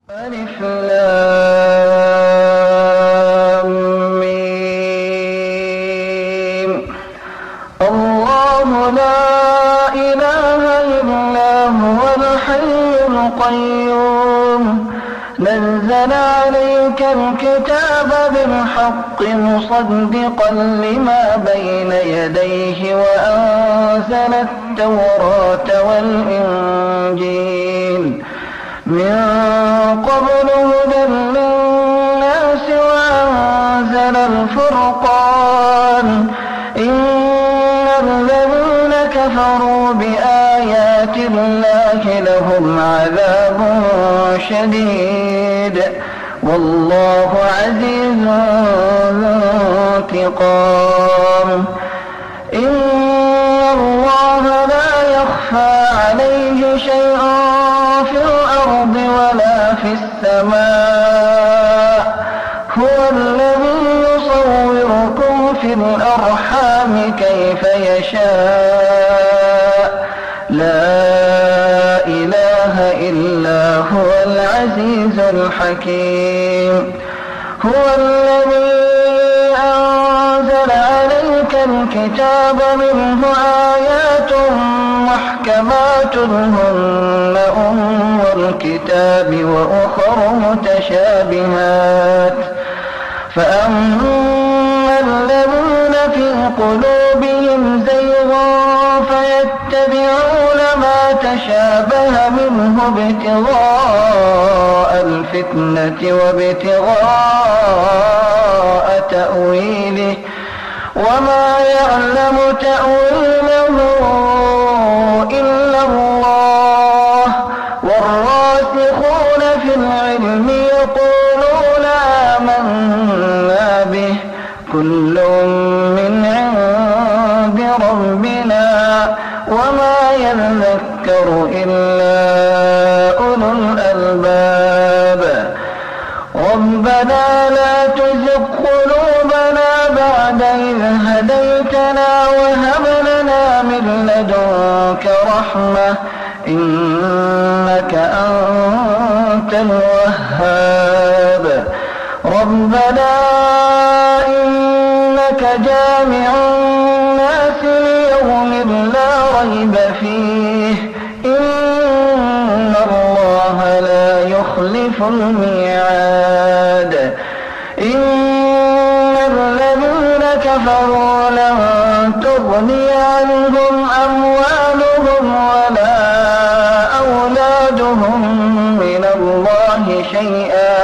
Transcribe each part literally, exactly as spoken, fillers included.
ألف لام ميم. الله لا إله إلا هو الحي القيوم نزل عليك الكتاب بالحق مصدقا لما بين يديه وأنزل التوراة والإنجيل من قبل هدى للناس وأنزل الفرقان إن الذين كفروا بآيات الله لهم عذاب شديد والله عزيز ذو انتقام. إن الله لا يخفى عليه شيء في الأرض ولا في السماء هو الذي يصوركم في الأرحام كيف يشاء لا إله إلا هو العزيز الحكيم. هو الذي أنزل عليك الكتاب منه آيات محكمات هن أم الكتاب وأخر متشابهات فأما الذين في قلوبهم زيغ فيتبعون ما تشابه منه ابتغاء الفتنة وابتغاء تأويله وما يعلم تأويله إلا الله والراسخون في العلم يقولون آمنا به كل من عند ربنا وما يذكر إلا أولو الألباب. ربنا لا تزغ قلوبنا بعد إذ هديتنا وهب لنا من لدنك رحمة إنك أنت الوهاب. ربنا إنك جامع الناس ليوم لا ريب فيه إن الله لا يخلف الميعاد. إن الذين كفروا لن تغني عنهم أموالهم ولا أولادهم من الله شيئا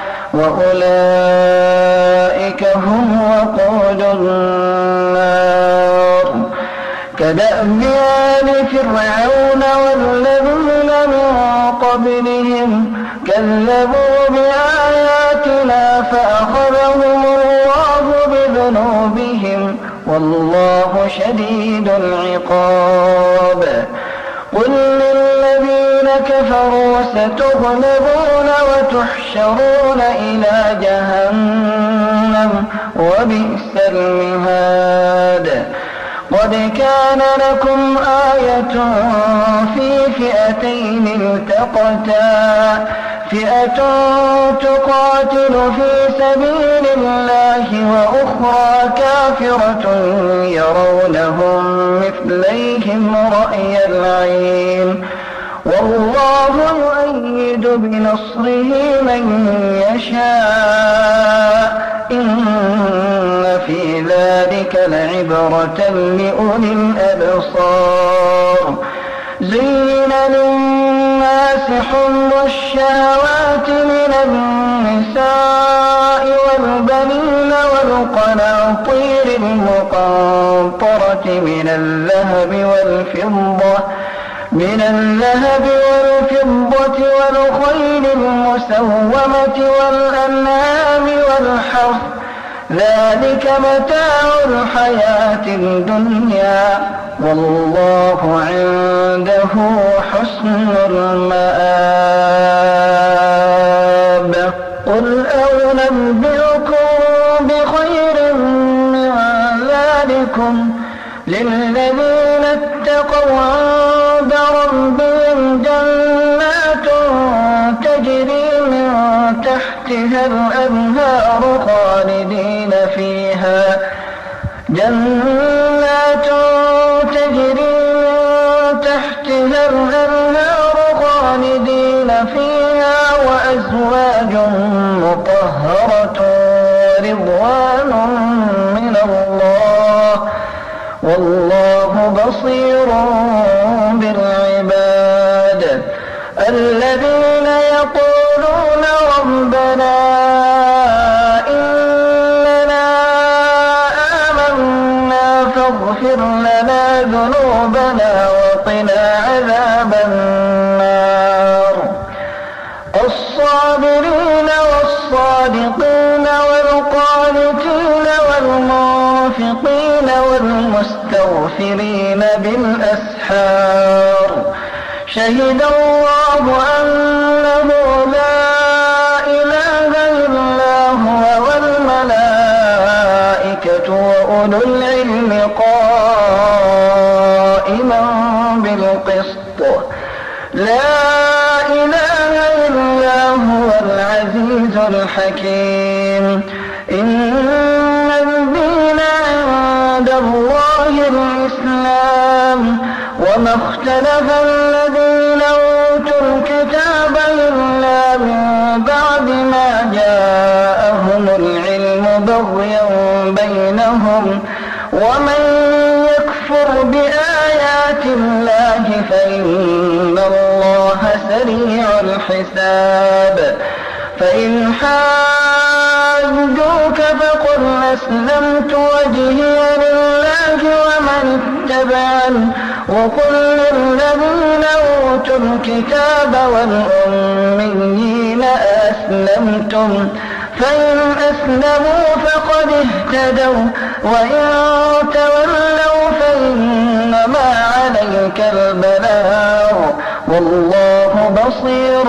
وأولئك هم وقود النار. كدأب آل فرعون والذين من قبلهم كذبوا بآياتنا فأخذهم الله بذنوبهم والله شديد العقاب. قل للذين كفروا ستغلبون وتحشرون إلى جهنم وبئس المهاد. قد كان لكم آية في فئتين التقتا فئة تقاتل في سبيل الله وأخرى كافرة يرونهم مثليهم رأي العين والله يؤيد بنصره من يشاء إن في ذلك لعبرة لأولي الأبصار. زين للناس حب الشهوات من النساء والبنين والقناطير المقنطرة من الذهب والفضة من الذهب والفضة والخيل المسومة والأنعام والحرث ذلك متاع الحياة الدنيا والله عنده حسن المآب. قل أنبئكم بخير من ذلكم للذين اتقوا عند ربهم جنات تجري من تحتها الأنهار خالدين فيها جنات تجري من تحتها الأنهار خالدين فيها وأزواج مطهرة ورضوان من الله والله بصير بالعباد الذين يقولون ربنا إننا آمنا فاغفر لنا ذنوبنا وقنا عذاب النار الصابرين والصادقين والقانتين والمنفقين والمستغفرين بالأسحار شهد الله أنه لا إله إلا هو والملائكة وأولو العلم قائما بالقسط لا إله إلا هو العزيز الحكيم إن الدين عند الله الإسلام وما اختلف الذين أوتوا الكتاب إلا من بعد ما جاءهم العلم بغيا بينهم ومن يكفر بآيات الله فإن الله سريع الحساب فإن حاجوك فقل أسلمت وجهي لله ومن اتبعني وقل للذين أوتوا الكتاب والأميين أسلمتم فإن أسلموا فقد اهتدوا وإن تولوا فإنما عليك البلاغ والله بصير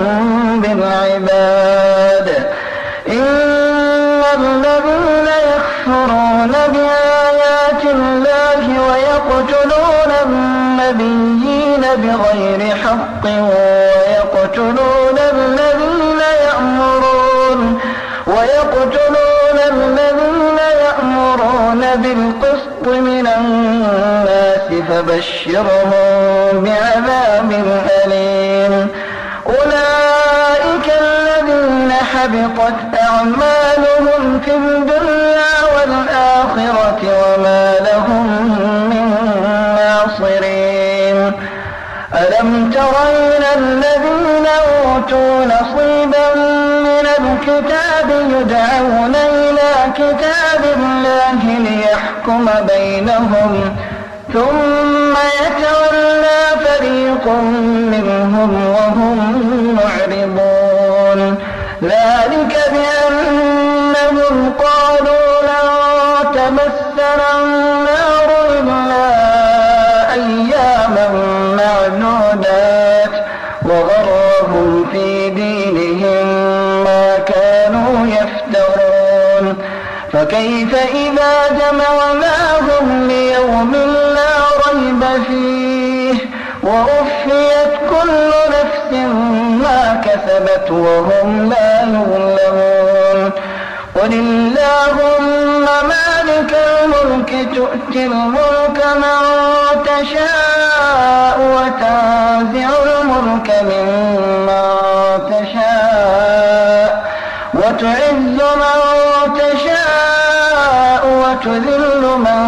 بالعباد إن الذين يكفرون بآيات الله ويقتلون النبيين بغير حق ويقتلون الذين يأمرون ويقتلون الذين يأمرون بالقسط من الناس فبشرهم بعذاب أليم أولئك الذين حبطت أعمالهم في الدنيا والآخرة وما لهم من ناصرين ألم تر إلى الذين أوتوا نصيبا من الكتاب يدعون إلى كتاب الله ليحكم بينهم ثم يتولى فريق منهم وهم معرضون ذلك بأنهم قالوا لن تمسنا النار إلا أياما معدودات وغرهم في دينهم ما كانوا يفترون فكيف إذا جمعناهم ليوم لا ريب فيه ووفيت كل نفس ما كسبت وهم لا يظلمون قل اللهم مالك الملك تؤتي الملك من تشاء وتنزع الملك ممن تشاء وتعز من تشاء وتذل من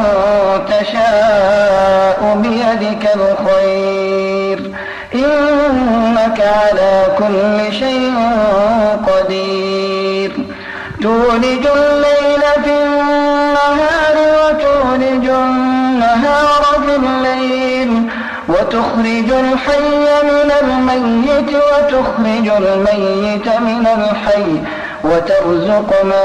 تشاء بيدك الخير إنك على كل شيء قدير تولج الليل في النهار وتولج النهار في الليل وتخرج الحي من الميت وتخرج الميت من الحي وترزق من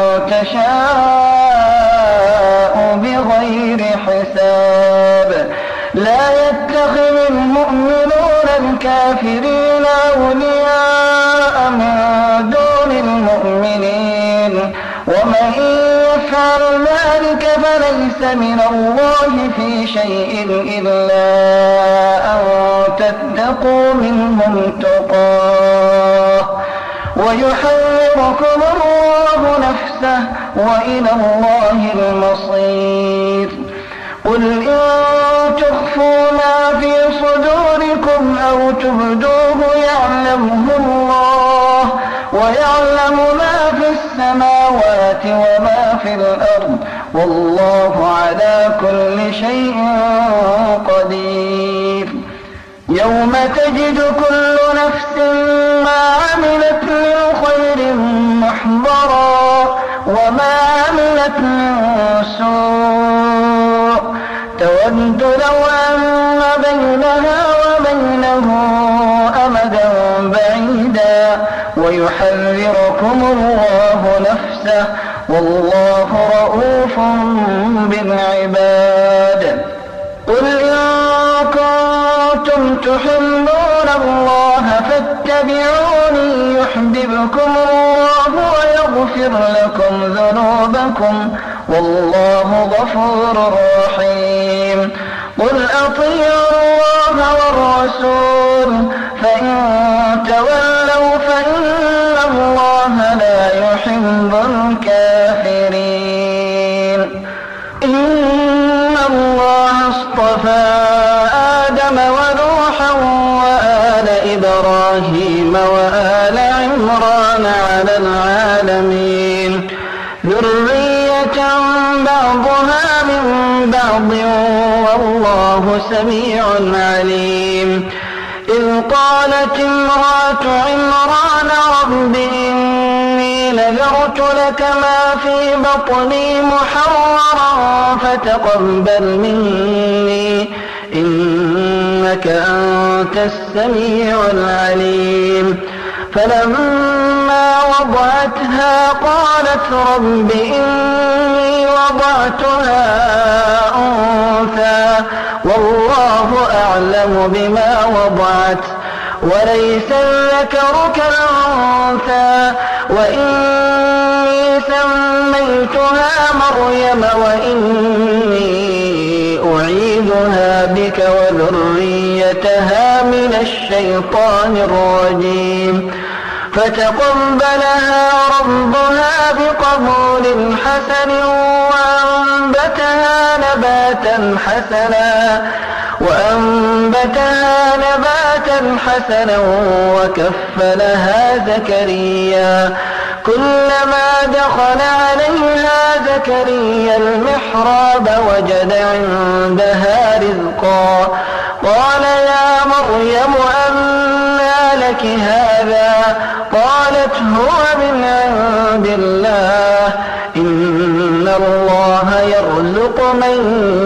تشاء بغير حساب لا يتخذ المؤمنون الكافرين أولياء من دون المؤمنين ومن يفعل ذلك فليس من الله في شيء إلا أن تتقوا منهم تقاه ويحذركم الله نفسه وإلى الله المصير. قل إن تخفوا ما في صدوركم أو تبدوه يعلمه الله ويعلم ما في السماوات وما في الأرض والله على كل شيء قدير. يوم تجد كل نفس ما عملت من خير محضرا وما عملت من سوء تود لو أن بينها وبينه أمدا بعيدا ويحذركم الله نفسه والله رؤوف بالعباد. قل إن كنتم تحبون الله فاتبعوني يحببكم الله ويغفر لكم ذنوبكم والله غفور رحيم. قل أطيعوا الله والرسول فإن تولوا فإن الله لا يحب الكافرين. إن الله اصطفى آدم ونوحا وآل إبراهيم وآل عمران على العالمين ذرية بعضها من بعض والله سميع عليم. إذ قالت امرأة عمران رب إني نذرت لك ما في بطني محررا فتقبل مني إنك أنت السميع العليم. فلما وضعتها قالت رب إني وضعتها أنثى والله أعلم بما وضعت وليس الذكر كالأنثى وإني سميتها مريم وإني أعيذها بك وذريتها من الشيطان الرجيم. فتقبلها ربها بقبول حسن وأنبتها نباتا حسنا وأنبتها نباتا حسنا وكفلها زكريا كلما دخل عليها زكريا المحراب وجد عندها رزقا قال يا مريم أنى لك هذا قالت هو من عند الله إن الله يرزق من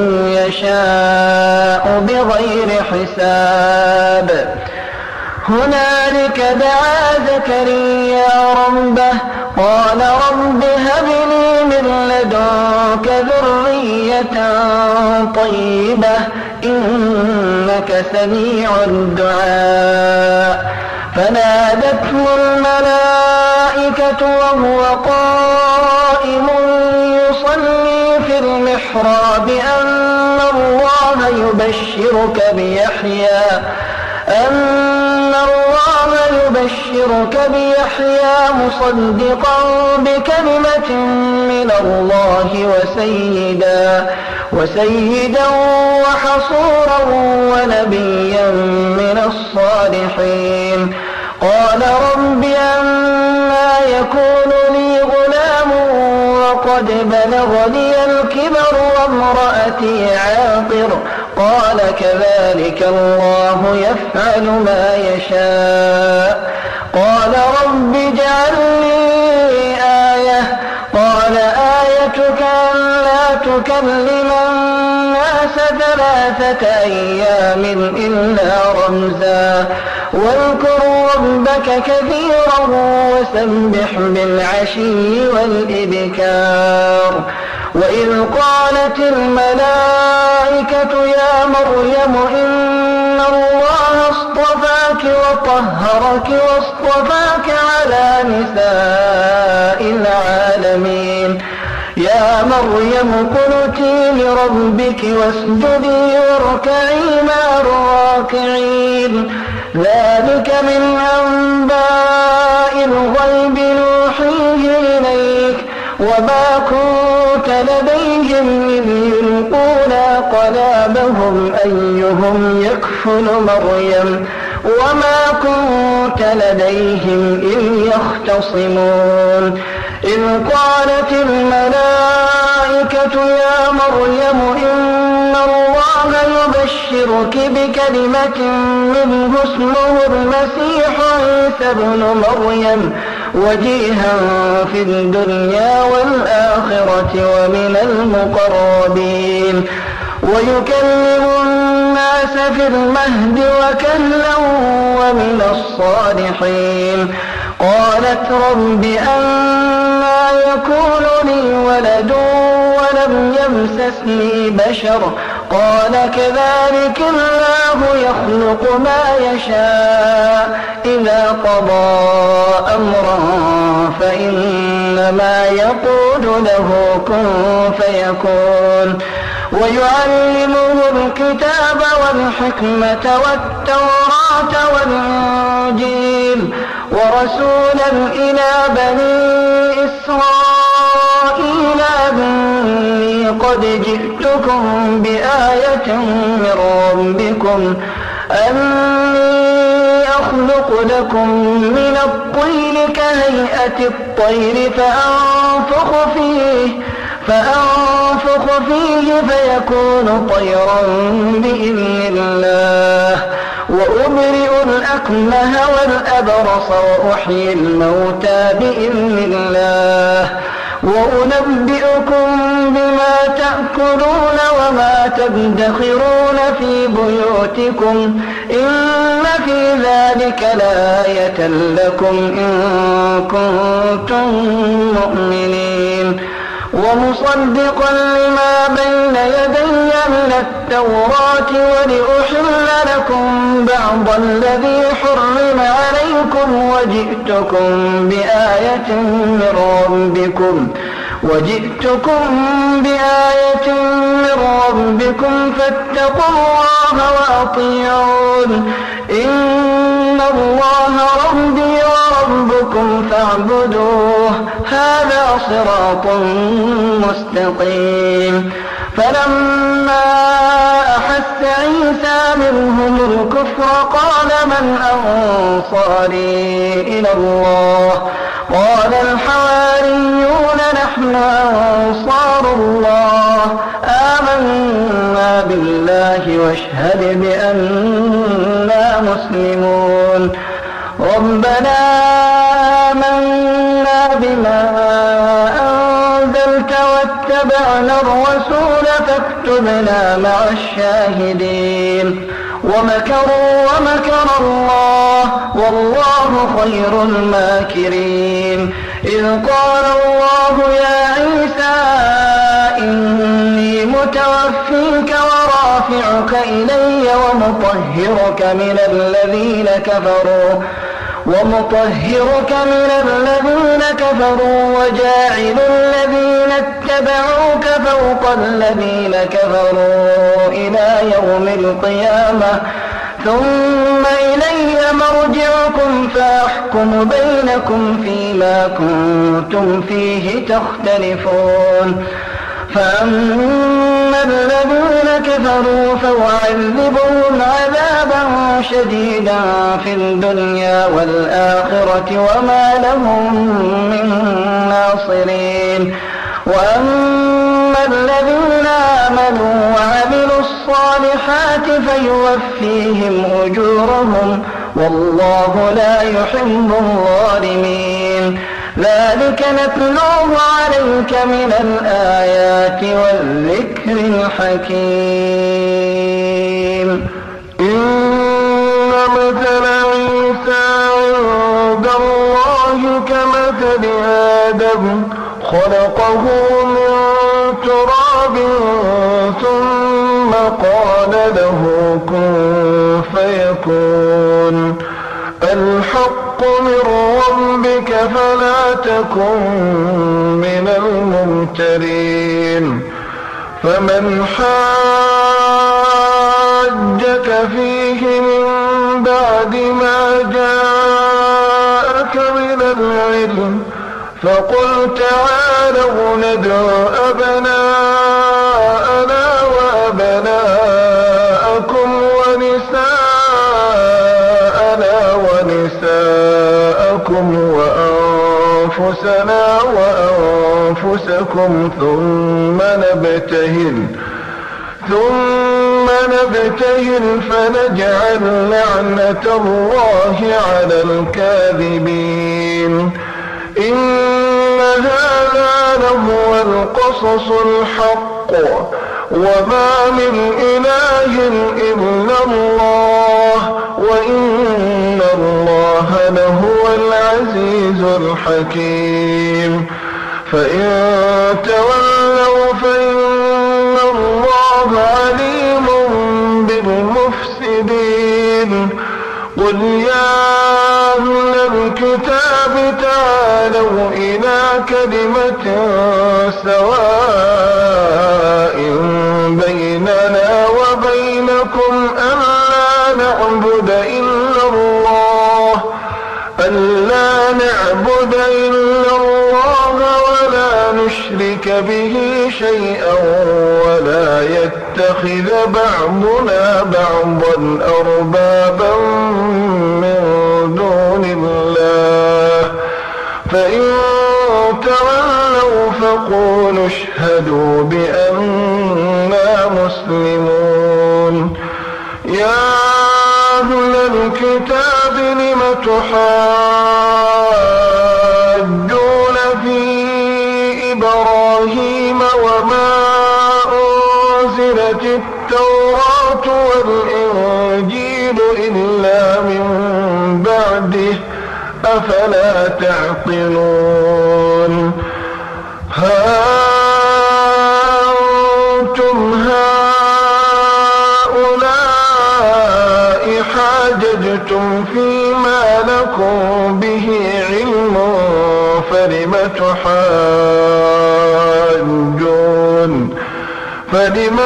يشاء بغير حساب. هنالك دعا زكريا ربه قال رب هب لي من لدنك ذرية طيبة إنك سميع الدعاء. فنادته الملائكة وهو قائم يصلي في المحراب أن الله يبشرك بيحيى أن الله يبشرك بيحيى مصدقا بكلمة من الله وسيدا وسيدا وحصورا ونبيا من الصالحين. قال رب أنى يكون لي غلام وقد بلغني الكبر وامرأتي عاقر قال كذلك الله يفعل ما يشاء. قال رب اجعل لي آية قال آيتك ألا تكلم الناس ثلاثة أيام إلا رمزا واذكر ربك كثيرا وسبح بالعشي والإبكار. وإذ قالت الملائكة يا مريم إن الله اصطفاك وطهرك واصطفاك على نساء العالمين. يا مريم قنتي لربك واسجدي واركعي مع الراكعين. ذلك من أنباء الغيب وما كنت لديهم إذ يلقون أقلامهم أيهم يكفل مريم وما كنت لديهم إذ يختصمون إذ قالت الملائكة يا مريم إن الله يبشرك بكلمة منه اسمه المسيح عيسى ابن مريم وجيها في الدنيا والآخرة ومن المقربين ويكلم الناس في المهد وكهلا ومن الصالحين قالت رب أنى يكون لي ولد ولم يمسسني بشر قال كذلك الله يخلق ما يشاء إذا قضى أمرا فإنما يقول له كن فيكون ويعلمه الكتاب والحكمة والتوراة والإنجيل ورسولا إلى بني إسرائيل أني قد جئتكم بآية من ربكم أني أخلق لكم من الطين كهيئة الطير فأنفخ فيه فأنفخ فيه فيكون طيرا بإذن الله وأبرئ الأكمه والأبرص وأحيي الموتى بإذن الله وأنبئكم بما تأكلون وما تدخرون في بيوتكم إن في ذلك لآية لكم إن كنتم مؤمنين ومصدقا لما بين يدي من التوراة ولأحل لكم بعض الذي حرم عليكم وجئتكم بآية من ربكم وجئتكم بآية من ربكم فاتقوا الله وأطيعون إن الله ربي وربكم فاعبدوه هذا صراط مستقيم فلما أحس عيسى منهم الكفر قال من أنصاري إلى الله قال الحواريون نحن أنصار الله آمنا بالله واشهد بأننا مسلمون ربنا آمنا بما أنزلت واتبعنا الرسول فاكتبنا مع الشاهدين ومكروا ومكر الله والله خير الماكرين إذ قال الله يا عيسى إني متوفيك ورافعك إلي ومطهرك من الذين كفروا ومطهرك من الذين كفروا وجاعل الذين اتبعوك فوق الذين كفروا إلى يوم القيامة ثم إلي مرجعكم فأحكم بينكم فيما كنتم فيه تختلفون فأما الذين كفروا فأعذبهم عذابا شديدا في الدنيا والآخرة وما لهم من ناصرين وأما الذين آمنوا وعملوا الصالحات فيوفيهم أجورهم والله لا يحب الظالمين ذلك نتلوه عليك من الآيات والذكر الحكيم إن مثل عيسى عند الله كمثل آدم خلقه من تراب ثم قال له كن فيكون الحق من ربك فلا تكن من الممترين فمن حاجك فيه من بعد ما جاءك من العلم فقل تعالوا ندع أبناءنا وأبناءكم ونساءنا ونساءكم وأنفسنا وأنفسكم ثم نبتهل ثم نبتهل فنجعل لعنة الله على الكاذبين. إن هذا لهو القصص الحق وما من إله إلا الله وإن الله لهو العزيز الحكيم. فإن تولوا فإن الله عليم بالمفسدين. قل يا أهل الكتاب تعالوا إلى كلمة سواء بيننا وبينكم ألا نعبد إلا الله ألا نعبد إلا الله ولا نشرك به شيئا ولا يتخذ بعضنا بعضا أربابا من دون الله. فإن تولوا فقولوا اشهدوا بأننا مسلمون. يا أهل الكتاب لم تحاجون في إبراهيم وما أنزلت التوراة والإنجيل إلا من بعده أفلا تعقلون. ها أنتم هؤلاء حاججتم فيما لكم به علم فلم تحاجون فلم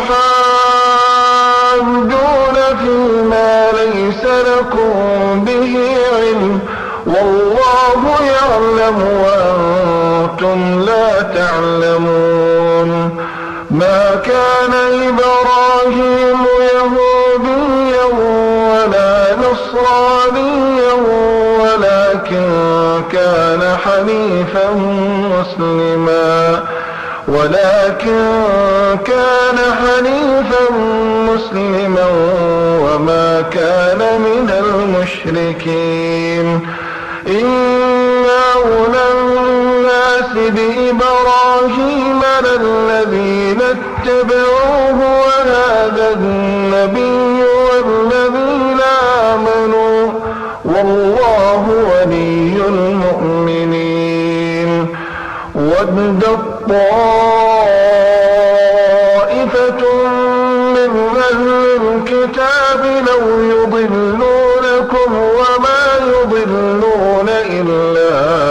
تحاجون فيما ليس لكم به علم والله يعلم وأنتم لا تعلمون. ما كان إبراهيم يهوديا ولا نصرانيا ولكن كان حنيفا مسلما ولكن كان حنيفا مسلما وما كان من المشركين. إن أولى الناس بإبراهيم للذين اتبعوه وهذا النبي والذين آمنوا والله ولي المؤمنين. ود طائفة من أهل الكتاب لو يضلونكم وما يضلون إلا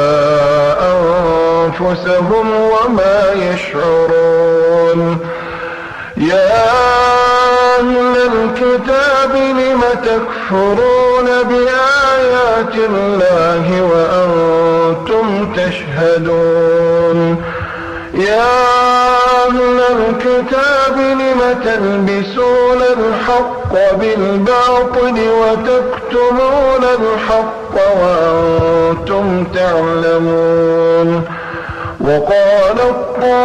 أنفسهم وما يشعرون. يا أهل الكتاب لم تكفرون بآيات الله وأنتم تشهدون. يا أهل الكتاب لم تلبسون الحق بالباطل وتكتمون الحق وأنتم تعلمون. وقالت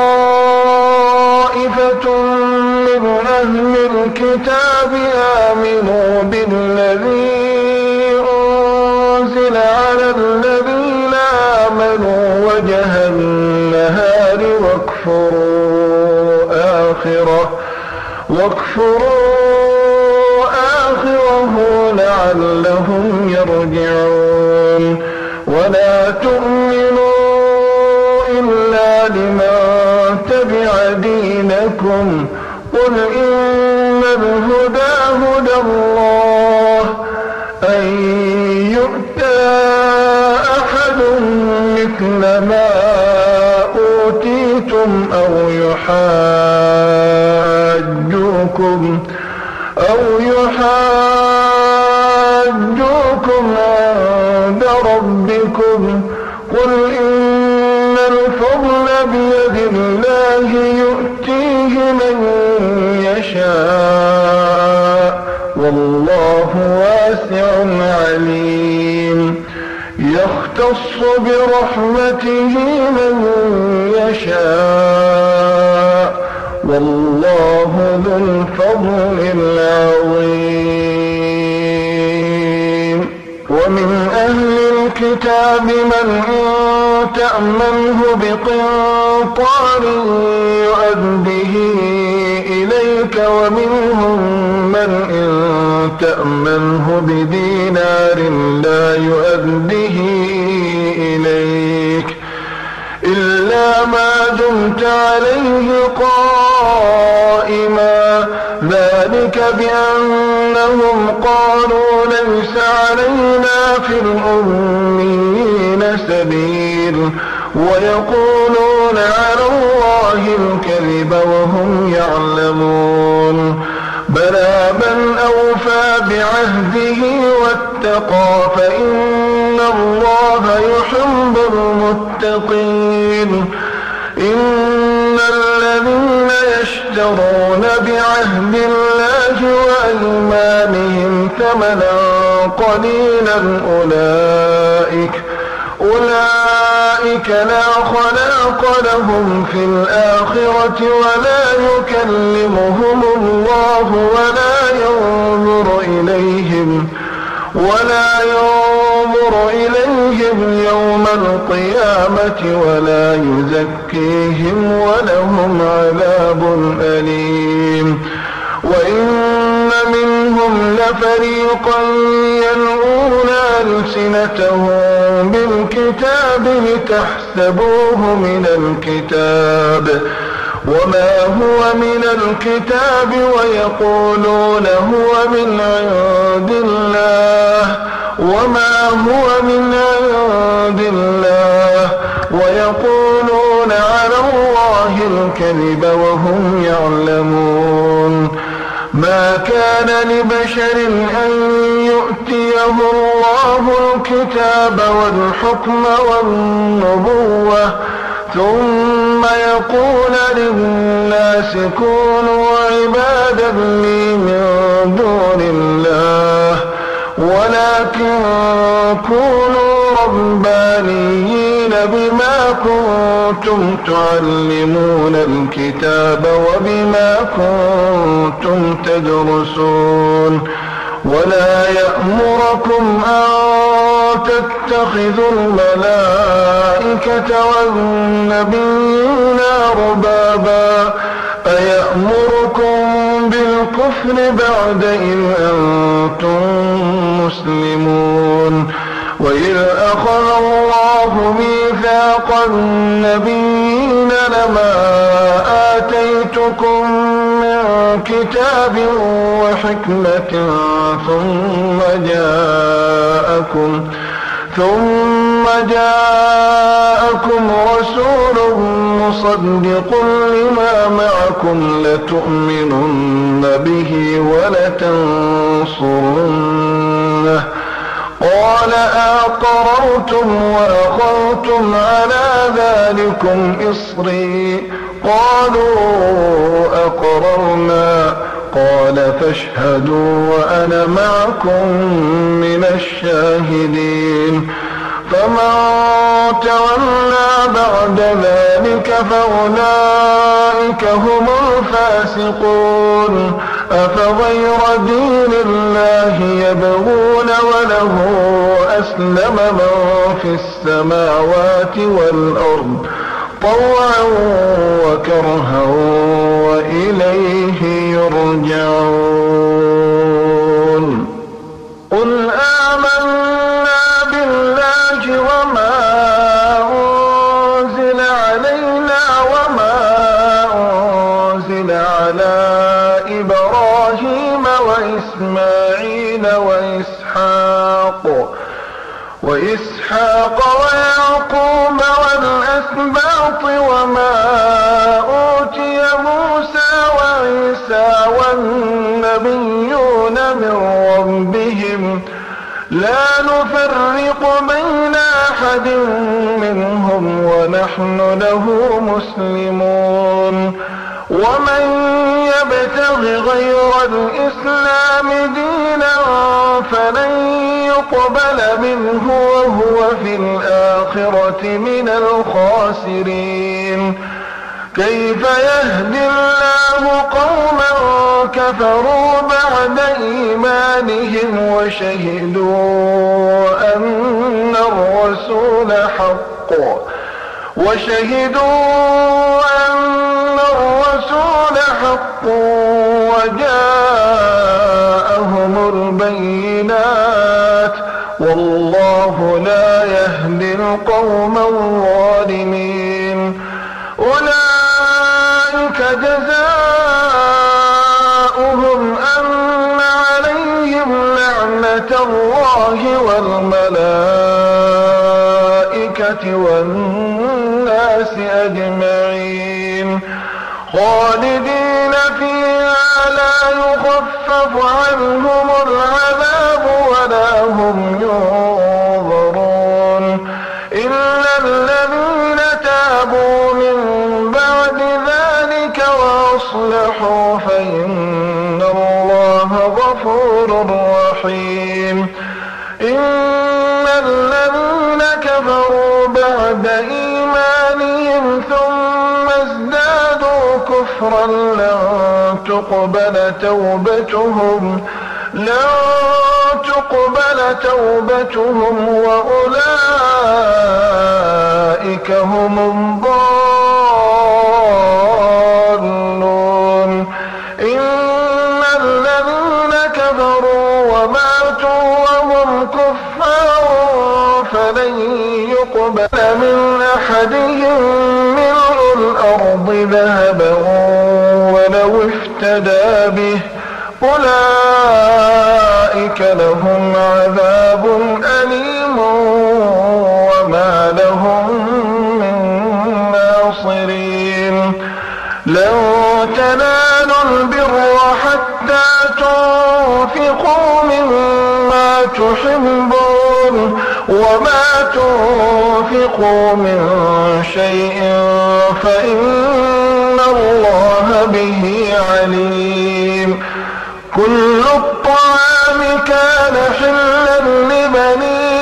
طائفة من أهل الكتاب آمنوا بالذي أنزل على الذين آمنوا وجه النهار واكفروا آخره واكفروا آخره لعلهم يرجعون. ولا تؤمنوا إلا لمن تبع دينكم قل إن الهدى هدى الله أن يؤتى أحد مثل ما أوتيتم أو يحاجوكم أو يحاجوكم عند ربكم قل إن يختص برحمته من يشاء والله ذو الفضل العظيم. ومن أهل الكتاب من إن تأمنه بقنطار يؤده إليك ومنهم من إن تأمنه بدينار لا يؤده إليك إلا ما دمت عليه قائما ذلك بأنهم قالوا ليس علينا في الأميين سبيل ويقولون على الله الكذب وهم يعلمون. بلى من أوفى بعهده واتقى فإن الله يحب المتقين. إن الذين يشترون بعهد الله وأيمانهم ثمنا قليلا أولئك أولئك لا خلاق لهم في الآخرة ولا يكلمهم الله ولا ينظر إليهم ولا ينظر إليهم يوم القيامة ولا يزكيهم ولهم عذاب أليم. وإن منهم لفريقا يلؤون ألسنتهم بالكتاب لتحسبوه من الكتاب وما هو من الكتاب ويقولون هو من عند الله وما هو من عند الله ويقولون على الله الكذب وهم يعلمون. ما كان لبشر أن يؤتيه الله الكتاب والحكم والنبوة ثم يقول للناس كونوا عبادا لي من دون الله ولكن كونوا ربانيين بما كنتم تعلمون الكتاب وبما كنتم تدرسون. ولا يأمركم أن تتخذوا الملائكة والنبيين أربابا أيأمركم بالكفر بعد إذ أنتم مسلمون. وإذ أخذ الله ميثاق النبيين لما آتيتكم من كتاب وحكمة ثم جاءكم ثم جاءكم رسول مصدق لما معكم لتؤمنن به ولتنصرنه قال أقررتم وأخذتم على ذلكم إصري قالوا أقررنا قال فاشهدوا وأنا معكم من الشاهدين. فمن تولى بعد ذلك فأولئك هم الفاسقون. أفغير دين الله يبغون وله أسلم من في السماوات والأرض طوعا وكرها وإليه يرجعون. قل آمنا بالله وما أنزل علينا وما أنزل على إبراهيم وإسماعيل وإسحاق وإسحاق ويعقوب والأسباط وما أوتي موسى وعيسى والنبيون من ربهم لا نفرق بين أحد منهم ونحن له مسلمون. ومن يبتغ غير الإسلام دينا فلن يقبل يقبل منه وهو في الآخرة من الخاسرين. كيف يهدي الله قوما كفروا بعد إيمانهم وشهدوا أن الرسول حق وشهدوا أن الرسول حق وجاءهم البينات والله لا يهدي القوم الظالمين. أولئك جزاؤهم أن عليهم لعنة الله والملائكة والناس أجمعين خالدين فيها لا يخفف عنهم العذاب ولا هم ينظرون إلا الذين تابوا من بعد ذلك وأصلحوا فإن الله غفور رحيم. إن الذين كفروا بعد إيمانهم ثم ازدادوا كفرا لن تقبل توبتهم لن تقبل توبتهم وأولئك هم الضالون. إن الذين كفروا وماتوا وهم كفار فلن يقبل من أحدهم ملء الأرض ذهبا ولو افتدى به أولئك لهم عذاب أليم وما لهم من ناصرين. لن تنالوا البر حتى تنفقوا مما تحبون وما تنفقوا من شيء فإن الله به عليم. كل الطعام كان حلا لبني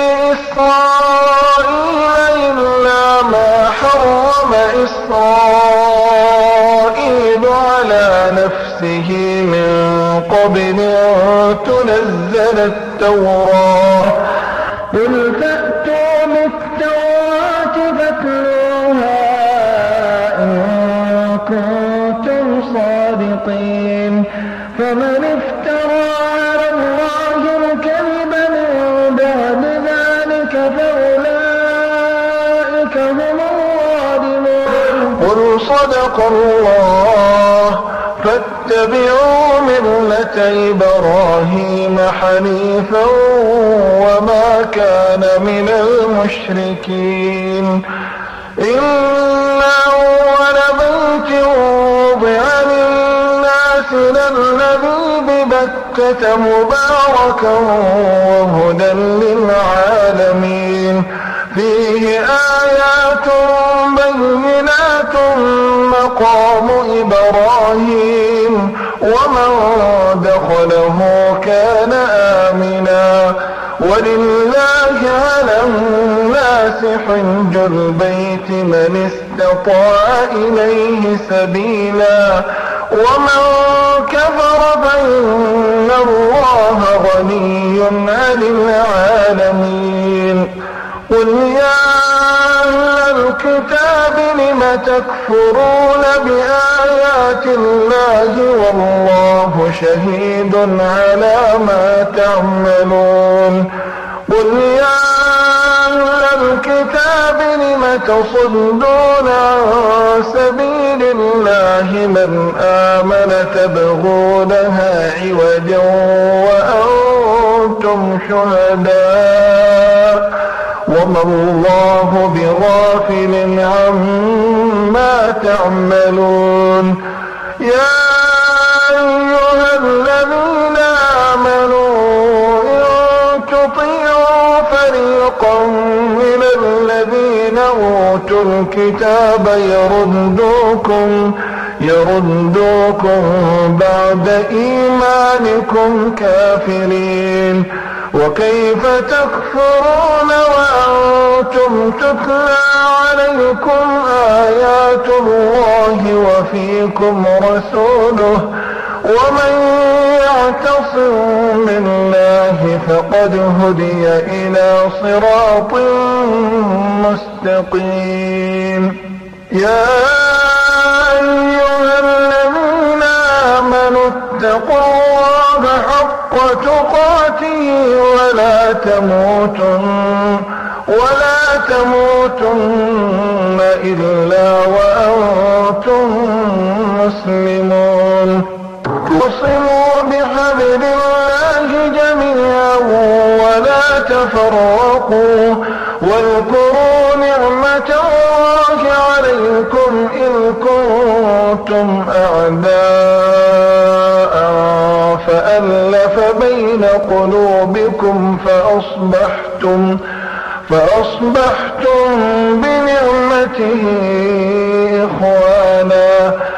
إسرائيل إلا ما حرم إسرائيل على نفسه من قبل أن تنزل التوراة. قل فأتوا بالتوراة فاتلوها إن كنتم صادقين. فمن افترى على الله الكذب من بعد ذلك فأولئك هم الظالمون. قل صدق الله فاتبعوا ملة إبراهيم حنيفا وما كان من المشركين. إن أول بيت وضع للناس للذي ببكة مباركا وهدى للعالمين فيه آيات بينات مقام إبراهيم ومن دخله كان آمنا ولله على الناس حج البيت من استطاع إليه سبيلا ومن كفر فإن الله غني عن العالمين. قل يا أهل الكتاب لم تكفرون بآيات الله والله شهيد على ما تعملون. قل يا أهل الكتاب لم تصدون عن سبيل الله من آمن تبغونها عوجا وأنتم شهداء وما الله بغافل عما تعملون. يا أيها الذين آمنوا إن تطيعوا فريقا من الذين أوتوا الكتاب يردوكم يردوكم بعد إيمانكم كافرين وكيف تكفرون وأنتم تتلى عليكم آيات الله وفيكم رسوله ومن يعتصم بالله فقد هدي إلى صراط مستقيم. يا أيها الذين آمنوا اتقوا الله حق تقاته ولا تموتن ولا تموتن إلا وأنتم مسلمون. واعتصموا بحبل الله جميعا ولا تفرقوا واذكروا نعمة الله عليكم إذ كنتم أعداء فألف بين قلوبكم فأصبحتم فأصبحتم بنعمته إخوانا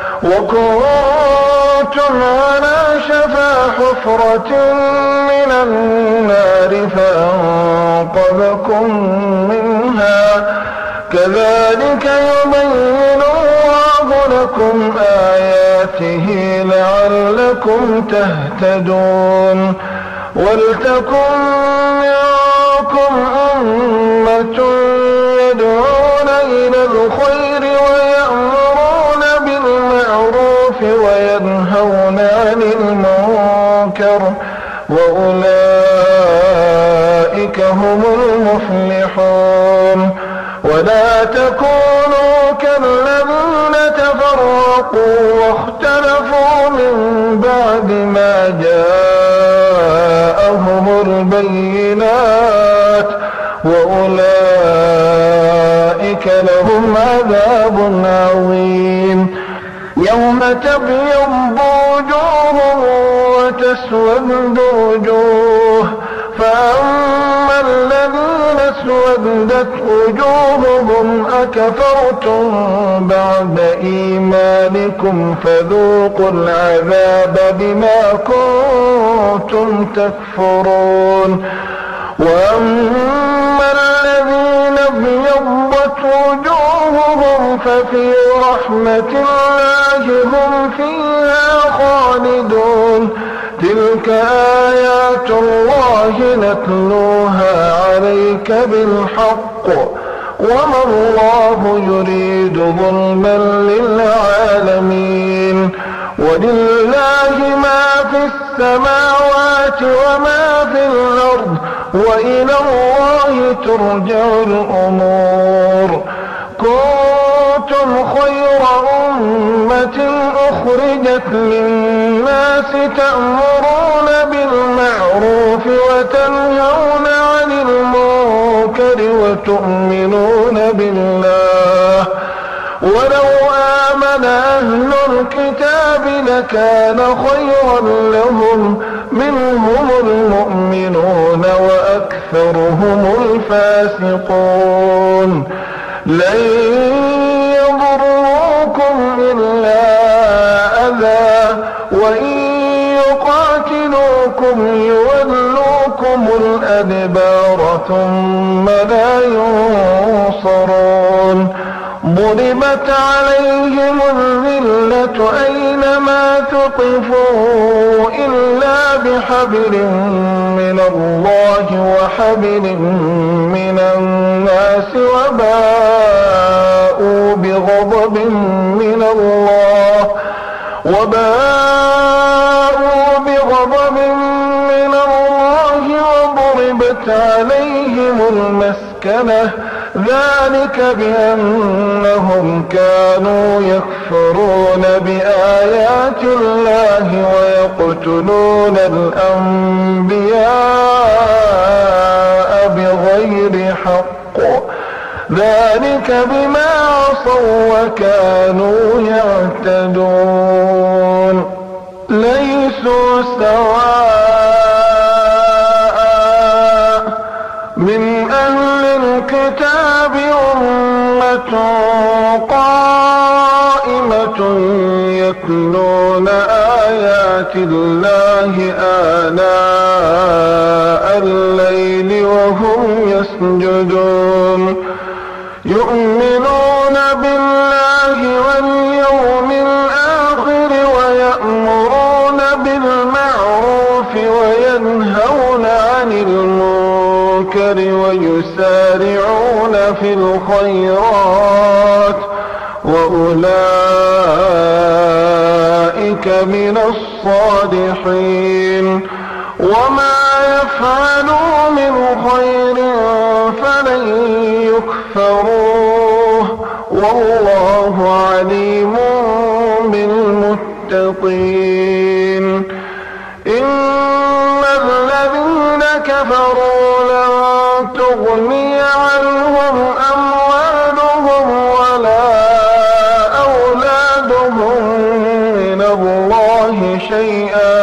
وكنتم على شفا حفرة من النار فأنقذكم منها كذلك يبين الله لكم آياته لعلكم تهتدون. ولتكن منكم أمة يدعون إلى الخير ويأمرون بالمعروف وينهون عن المنكر وأولئك هم المفلحون. ولا تكونوا كالذين تفرقوا واختلفوا من بعد ما جاءهم البينات وأولئك لهم عذاب عظيم. يوم تبيض وجوه وتسود وجوه فأما الذين اسودت وجوههم أكفرتم بعد إيمانكم فذوقوا العذاب بما كنتم تكفرون. وأما الذين ابيضت وجوههم ففي رحمة الله هم فيها خالدون. تلك آيات الله نتلوها عليك بالحق وما الله يريد ظلما للعالمين. ولله ما في السماوات وما في الأرض وإلى الله ترجع الأمور. كنتم خير أمة أخرجت للناس تأمرون بالمعروف وتنهون عن المنكر وتؤمنون بالله. ولو آمن أهل الكتاب لكان خيرا لهم منهم المؤمنون وأكثرهم الفاسقون. لن يضروكم إلا أذى وإن يقاتلوكم يولوكم الأدبار ثم لا ينصرون. ضربت عليهم الذلة أينما ثقفوا إلا بحبل من الله وحبل من الناس وباءوا بغضب من الله وباءوا بغضب من الله وضربت عليهم المسكنة ذلك بأنهم كانوا يكفرون بآيات الله ويقتلون الأنبياء بغير حق ذلك بما عصوا وكانوا يعتدون. ليسوا سواء من أهل الكتاب أمة قائمة يتلون آيات الله آناء يؤمنون بالله واليوم الآخر ويأمرون بالمعروف وينهون عن المنكر ويسارعون في الخيرات وأولئك من الصالحين وما يفعلوا من خير فلن يكفروه والله عليم بالمتقين إن الذين كفروا لن تغني عنهم أموالهم ولا أولادهم من الله شيئا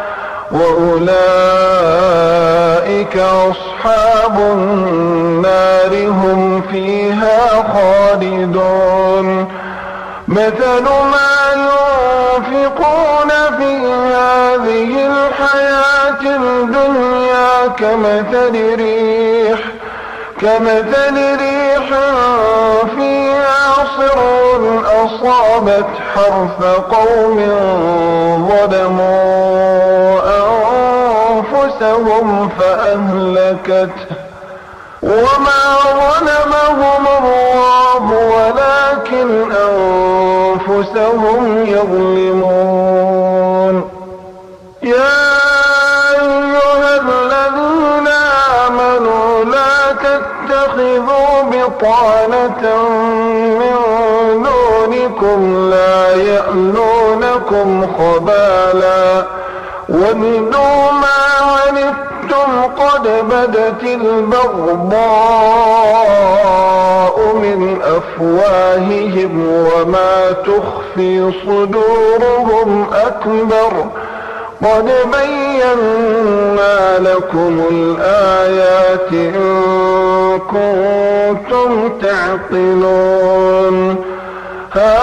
وأولئك أصحاب النار هم فيها خالدون مثل ما ينفقون في هذه الحياة الدنيا كمثل ريح كمثل ريح فيها صر أصابت حرث قوم ظلموا أنفسهم فأهلكته وما ظلمهم الله ولكن أنفسهم يظلمون يا أيها الذين آمنوا لا تتخذوا بطانة من دونكم لا يألونكم خبالا ودوا ما عنتم قد بدت البغضاء من أفواههم وما تخفي صدورهم أكبر قد بينا لكم الآيات إن كنتم تعقلون ها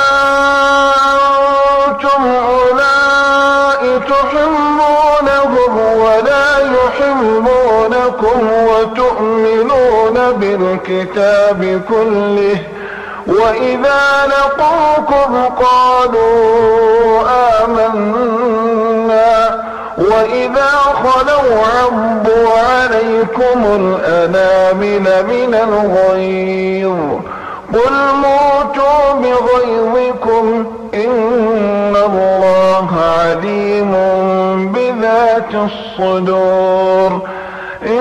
أنتم أولئك تحبونهم ولا يحبونكم وتؤمنون بالكتاب كله وإذا لقوكم قالوا آمنا وإذا خلوا عضوا عليكم الأنامل من الغيظ قل موتوا بغيظكم إن الله عليم بذات الصدور إن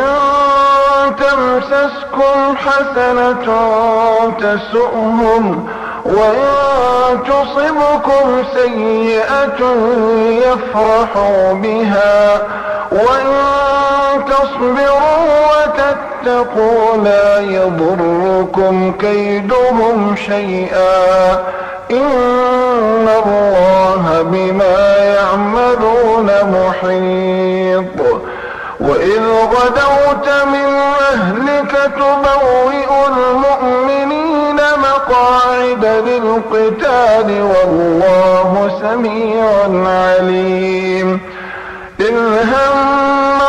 تمسسكم حسنة تسؤهم وإن تصبكم سيئة يفرحوا بها وإن تصبروا وتتقوا لا يضركم كيدهم شيئا إن الله بما يعملون محيط وإذ غدوت من أهلك تبوئ المؤمنين مقاعد للقتال والله سميع عليم إذ هم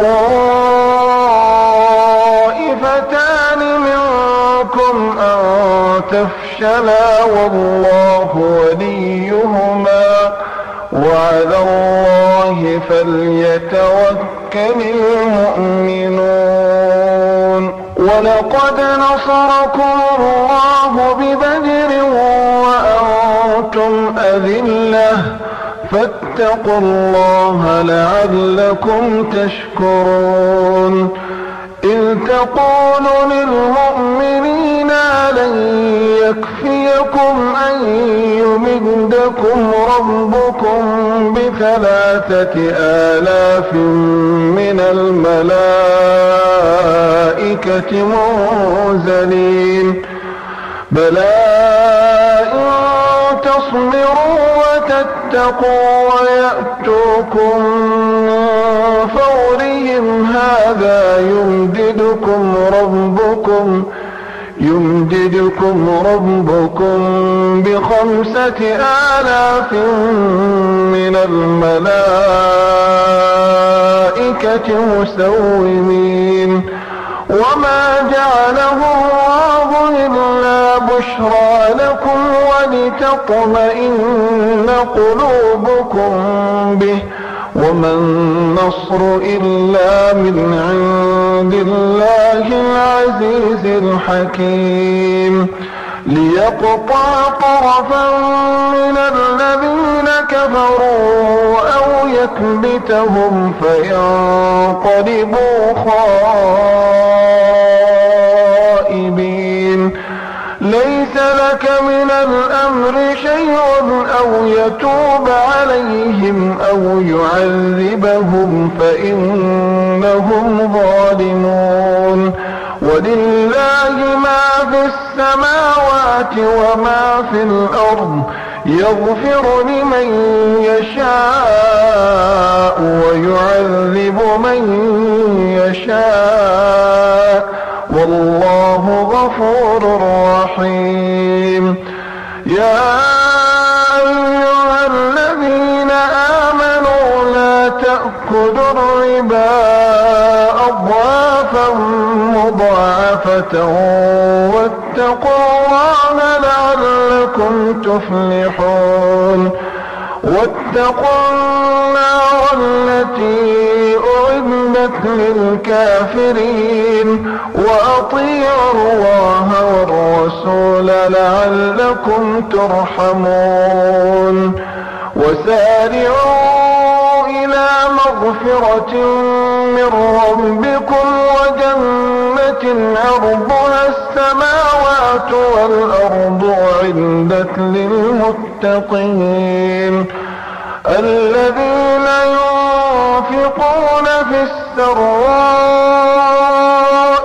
الطائفتان منكم أن تفشلا والله وليهما وعلى الله فليتوكل المؤمنون ولقد نصركم الله ببدر وأنتم أذلة فاتقوا الله لعلكم تشكرون إذ تقول للمؤمنين لن يكفيكم أن يمدكم ربكم بثلاثة آلاف من الملائكة منزلين بلى إن تصبروا وتتقوا ويأتوكم من فورهم هذا يمددكم ربكم يمددكم ربكم بخمسة آلاف من الملائكة مسومين وما جعله الله وبشرى لكم ولتطمئن قلوبكم به وما النصر إلا من عند الله العزيز الحكيم ليقطع طرفا من الذين كفروا أو يكبتهم فينقلبوا خائبين ليس لك من الأمر شيء أو يتوب عليهم أو يعذبهم فإنهم ظالمون ولله ما في السماوات وما في الأرض يغفر لمن يشاء ويعذب من يشاء والله غفور رحيم يا أيها الذين آمنوا لا تأكلوا الربا أضعافا مضاعفة واتقوا الله لعلكم تفلحون واتقوا النار التي أعدت للكافرين وأطيعوا الله والرسول لعلكم ترحمون وسارعوا إلى مغفرة من ربكم وجنة عرضها السماوات والأرض أعدت للمتقين الذين ينفقون في السراء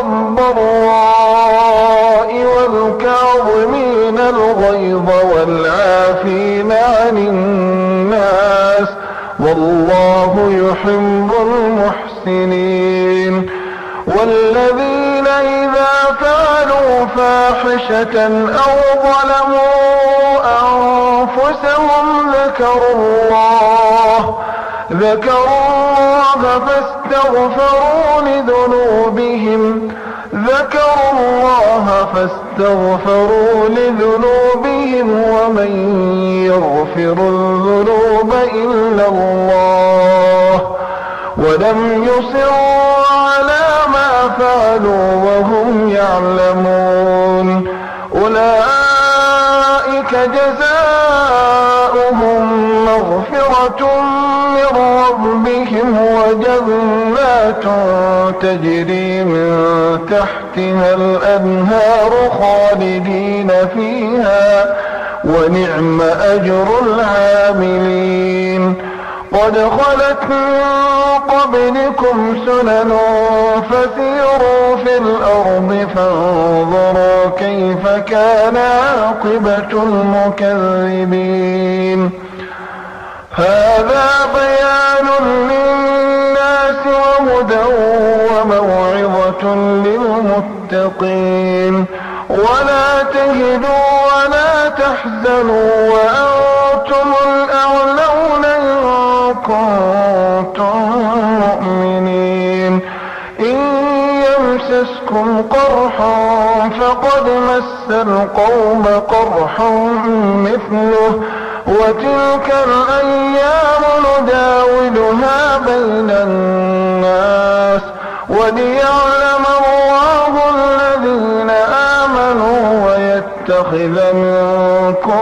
والضراء والكاظمين الغيظ والعافين عن الناس والله يحب المحسنين والذين إذا فعلوا فاحشة أو ظلموا أنفسهم ذكروا الله ذكروا الله فاستغفروا لذنوبهم ذكروا الله فاستغفروا لذنوبهم ومن يغفر الذنوب إلا الله ولم يصروا على ما فعلوا وهم يعلمون أولئك جزاؤهم مغفرة من ربهم وجنات تجري من تحتها الأنهار خالدين فيها ونعم أجر العاملين قد خلت من قبلكم سنن فسيروا في الأرض فانظروا كيف كان عاقبة المكذبين هذا بيان للناس وهدى وموعظة للمتقين ولا تهنوا ولا تحزنوا وأنتم الأعلون إن كنتم مؤمنين إن يمسسكم قرح فقد مس القوم قرح مثله وتلك الأيام نداولها بين الناس وليعلم الله الذين آمنوا ويتخذ منكم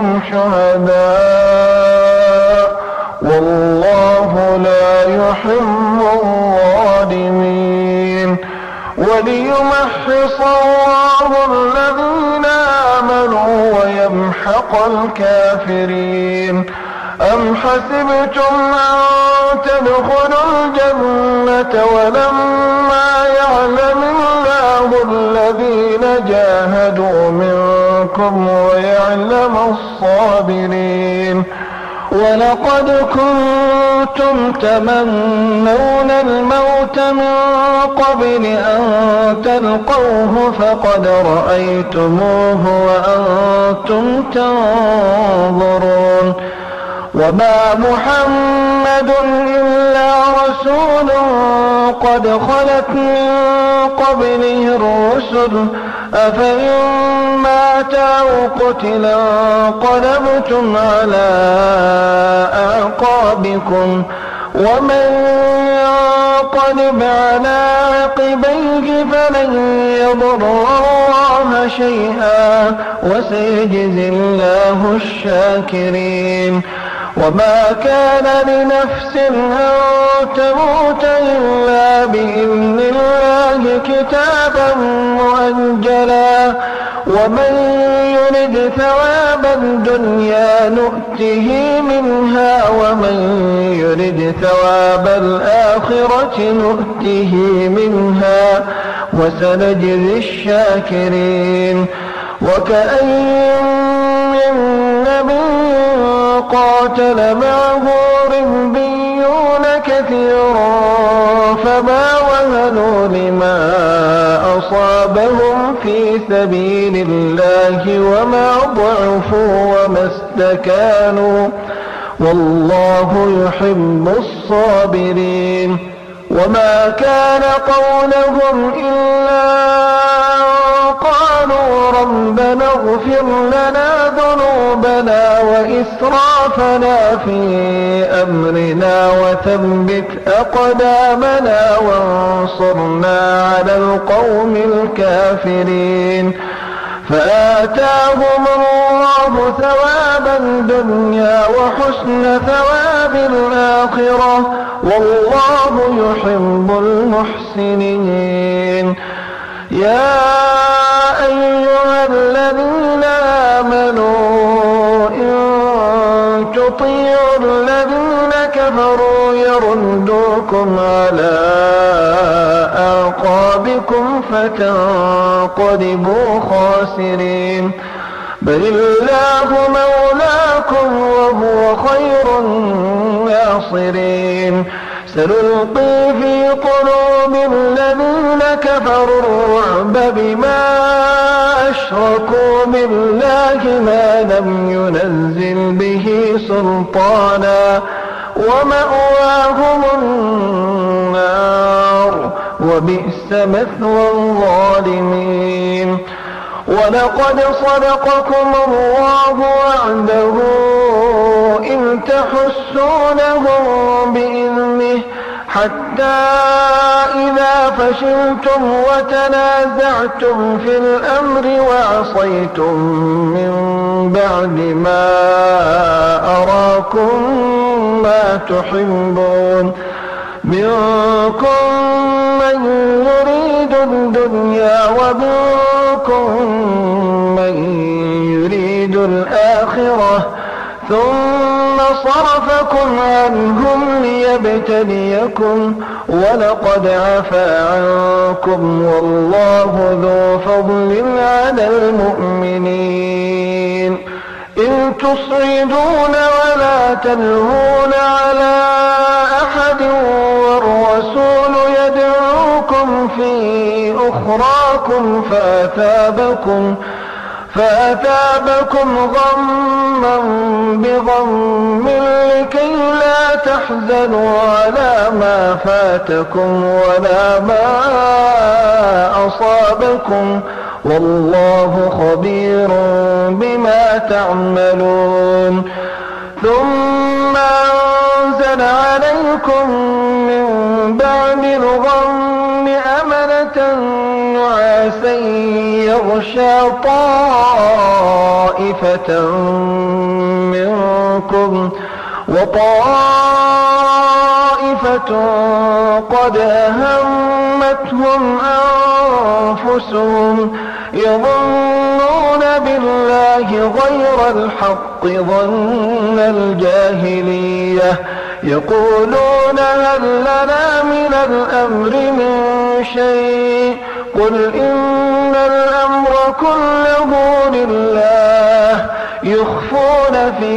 شهداء والله لا يحب الظالمين وليمحص الله الذين آمنوا ويمحق الكافرين أم حسبتم أن تدخلوا الجنة ولما يعلم الله الذين جاهدوا منكم ويعلم الصابرين ولقد كنتم تمنون الموت من قبل أن تلقوه فقد رأيتموه وأنتم تنظرون وما محمد إلا رسول قد خلت من قبله الرسل أفإن مات أتاه قتلا انقلبتم على أعقابكم ومن ينقلب على عقبيه فلن يضر الله شيئا وسيجزي الله الشاكرين. وما كان لنفس أن تموت إلا بإذن الله كتابا مؤجلا ومن يرد ثواب الدنيا نؤته منها ومن يرد ثواب الآخرة نؤته منها وسنجزي الشاكرين. وكأين من نبي قاتل معه ربيون كثير فما وهنوا لما أصابهم في سبيل الله وما ضعفوا وما استكانوا والله يحب الصابرين. وما كان قولهم إلا قالوا ربنا اغفر لنا ذنوبنا وإسرافنا في أمرنا وثبت أقدامنا وانصرنا على القوم الكافرين. فآتاهم الله ثواب الدنيا وحسن ثواب الآخرة والله يحب المحسنين. يا أيها الذين آمنوا إن تطيعوا الذين كفروا يردوكم على أعقابكم فتنقلبوا خاسرين. بل الله مولاكم وهو خير الناصرين. سنلقي في قلوب الذين كفروا الرعب بما أشركوا بالله ما لم ينزل به سلطانا ومأواهم النار وبئس مثوى الظالمين. ولقد صدقكم الله وعده إذ تحسونهم بإذنه حتى إذا فشلتم وتنازعتم في الأمر وعصيتم من بعد ما أراكم ما تحبون منكم من يريد الدنيا ومنكم من يريد الآخرة ثم صرفكم عنهم ليبتليكم ولقد عفا عنكم والله ذو فضل على المؤمنين. إذ تصعدون ولا تلوون على أحد والرسول يدعوكم في أخراكم فأثابكم فأثابكم غما بغم لكي لا تحزنوا على ما فاتكم ولا ما أصابكم والله خبير بما تعملون. ثم أنزل عليكم من بعد الغم أمنة نعاسا يغشى طائفة منكم وطائفة قد أهمتهم أنفسهم يظنون بالله غير الحق ظن الجاهلية يقولون هل لنا من الأمر من شيء قل إن الأمر كله لله يخفون في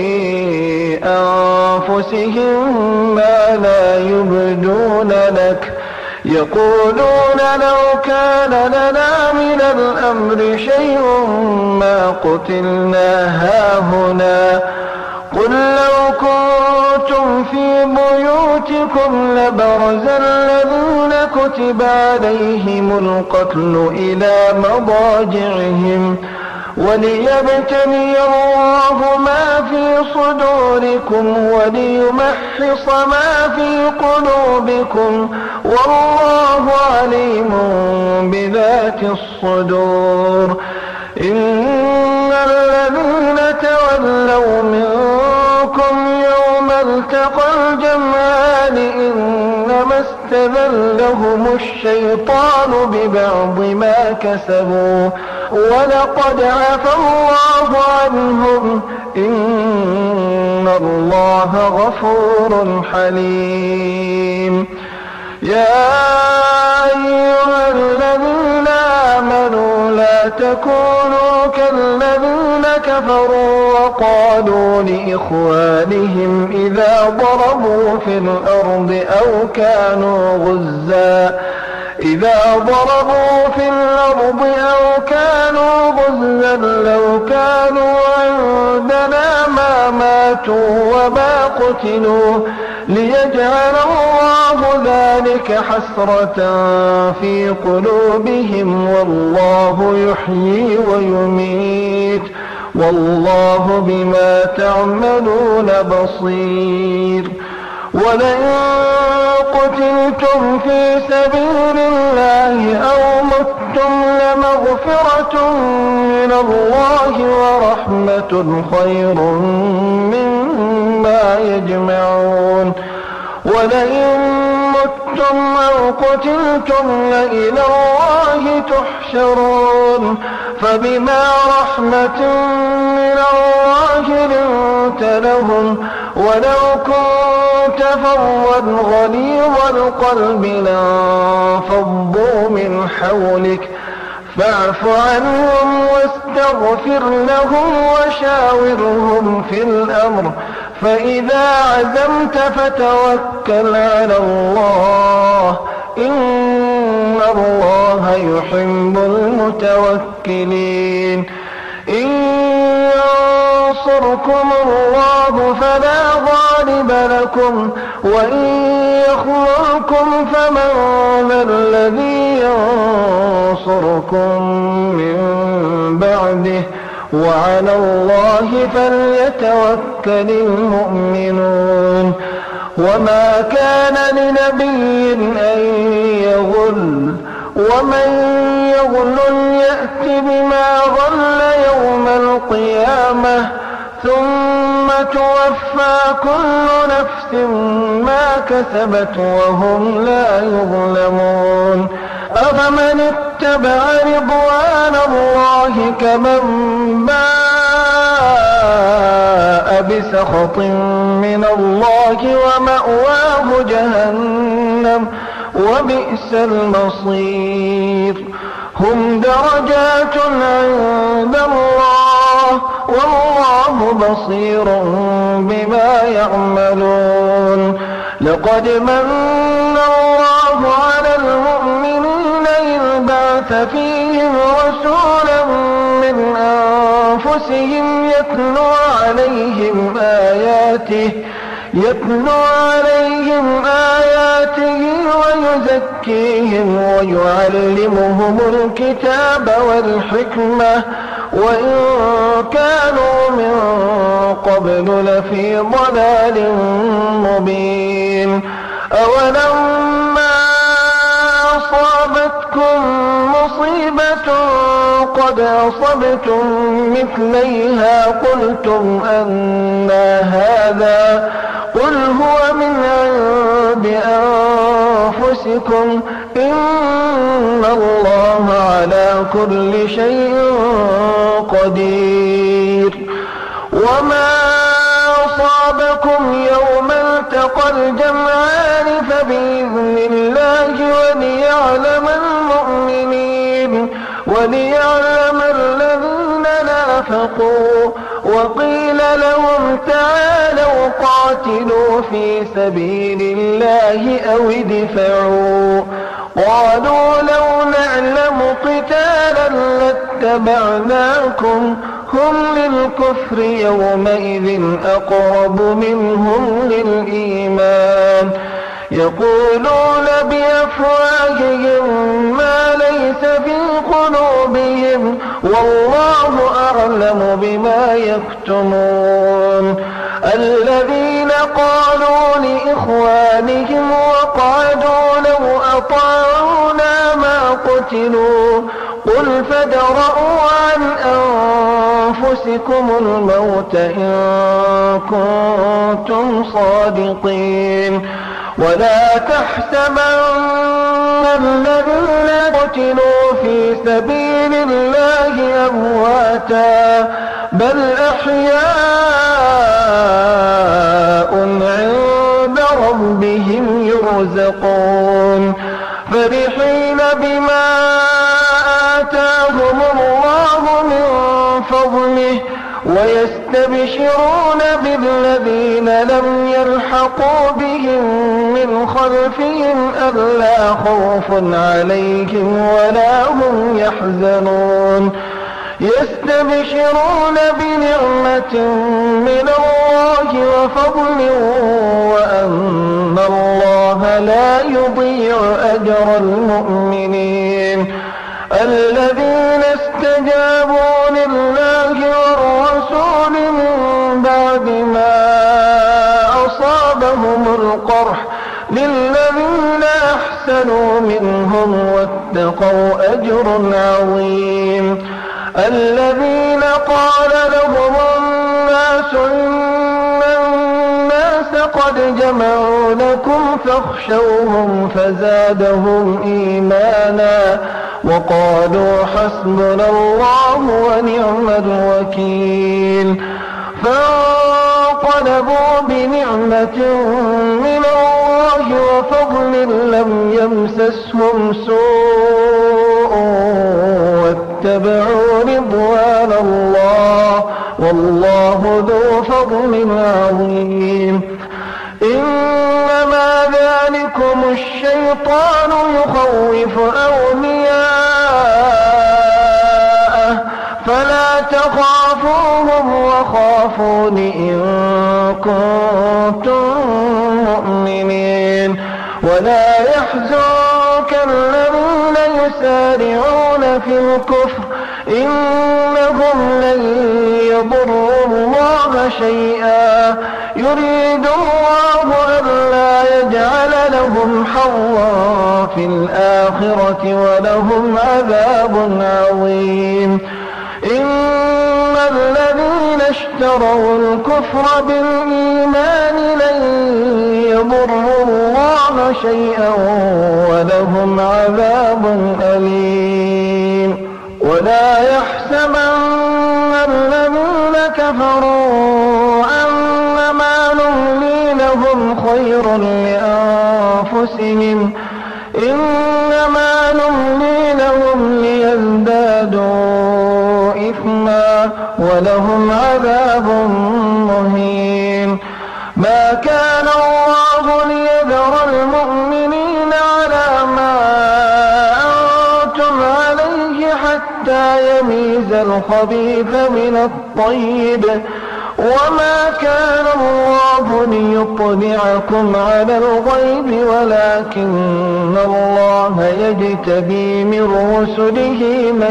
أنفسهم ما لا يبدون لك يقولون لو كان لنا من الأمر شيء ما قتلنا هاهنا قل لو كنتم في بيوتكم لبرز الذين كتب عليهم القتل إلى مضاجعهم وليبتلي الله ما في صدوركم وليمحص ما في قلوبكم والله عليم بذات الصدور. إن الذين تولوا منكم يوم التقى الجمعان إنما استذلهم الشيطان ببعض ما كسبوا ولقد عفى الله عنهم إن الله غفور حليم. يا أيها الذين آمنوا لا تكونوا كالذين كفروا وقالوا لإخوانهم إذا ضربوا في الأرض أو كانوا غزا إذا ضربوا في الأرض أو كانوا غزا لو كانوا عندنا ما ماتوا وما قتلوا ليجعل الله ذلك حسرة في قلوبهم والله يحيي ويميت والله بما تعملون بصير. ولئن قتلتم في سبيل الله أو متم لمغفرة من الله ورحمة خير مما يجمعون. ولئن متم أو قتلتم لإلى الله تحشرون. فبما رحمة من الله لنت لهم ولو كنت فظا غليظ القلب لانفضوا من حولك فاعف عنهم واستغفر لهم وشاورهم في الأمر فإذا عزمت فتوكل على الله إن الله يحب المتوكلين. إن ينصركم الله فلا غالب لكم وإن يخذلكم فمن ذا الذي ينصركم من بعده وعلى الله فليتوكل المؤمنون. وما كان لنبي أن يغل ومن يغل يأت بما غل يوم القيامة ثم توفى كل نفس ما كسبت وهم لا يظلمون. أفمن اتبع رضوان الله كمن باء بسخط من الله ومأواه جهنم وبئس المصير. هم درجات عند الله والله بصير بما يعملون. لقد من الله على المؤمنين إذ بعث فيهم رسولا من أنفسهم يتلو عليهم آياته يتلو عليهم آياته ويزكيهم ويعلمهم الكتاب والحكمة وإن كانوا من قبل لفي ضلال مبين. أولما أصابتكم مصيبة قد أصبتم مثليها قلتم أنى هذا قل هو من عند أنفسكم إن الله على كل شيء قدير. وما أصابكم يوم التقى الجمعان فبإذن الله وليعلم المؤمنين وليعلم الذين نافقوا. وقيل لهم تعالوا قاتلوا في سبيل الله أو ادفعوا قالوا لو نعلم قتالا لاتبعناكم هم للكفر يومئذ أقرب منهم للإيمان يقولون بأفواههم ما ليس في قلوبهم والله أعلم بما يكتمون. الذين قالوا لإخوانهم وقعدوا لو أطاعونا ما قتلوا قل فادرءوا عن أنفسكم الموت إن كنتم صادقين. ولا تحسبن الذين قتلوا في سبيل الله أمواتا بل أحياء عند ربهم يرزقون فرحين بما آتاهم الله من فضله ويستبشرون بالذين لم يلحقوا بهم من خلفهم ألا خوف عليهم ولا هم يحزنون يستبشرون بنعمة من الله وفضل وأن الله لا يضيع أجر المؤمنين. الذين استجابوا لله والرسول من بعد ما أصابهم القرح للذين أحسنوا منهم واتقوا أجر عظيم. الذين قال لهم الناس إن الناس قد جمعوا لكم فاخشوهم فزادهم إيمانا وقالوا حسبنا الله ونعم الوكيل. فانقلبوا بنعمة من الله وفضل لم يمسسهم سوء واتبعوا رضوان الله والله ذو فضل عظيم. إنما ذلكم الشيطان يخوف أولياءه فلا تخافوهم وخافون إن كنتم مؤمنين. ولا يحزنك الذين يسارعون في الكفر إنهم لن يضروا الله شيئا يريد الله ألا يجعل لهم حظا في الآخرة ولهم عذاب عظيم. إن الذين اشتروا الكفر بالإيمان لن يضروا الله شيئا ولهم عذاب أليم. ولا يحسبن الذين كفروا أنما نملي لهم خير لأنفسهم إنما نملي لهم ليزدادوا إثما ولهم عذاب مهين. ما كان الله ليذر المؤمنين على ما أنتم عليه حتى يميز الخبيث من الطيب وما كان الله ليطلعكم على الغيب ولكن الله يجتبي من رسله من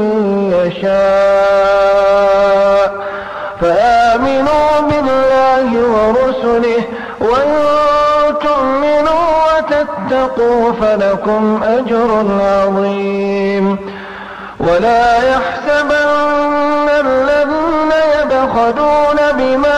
يشاء فآمنوا بالله ورسله وإن تؤمنوا وتتقوا فلكم أجر عظيم. ولا يحسبن الذين يبخلون بما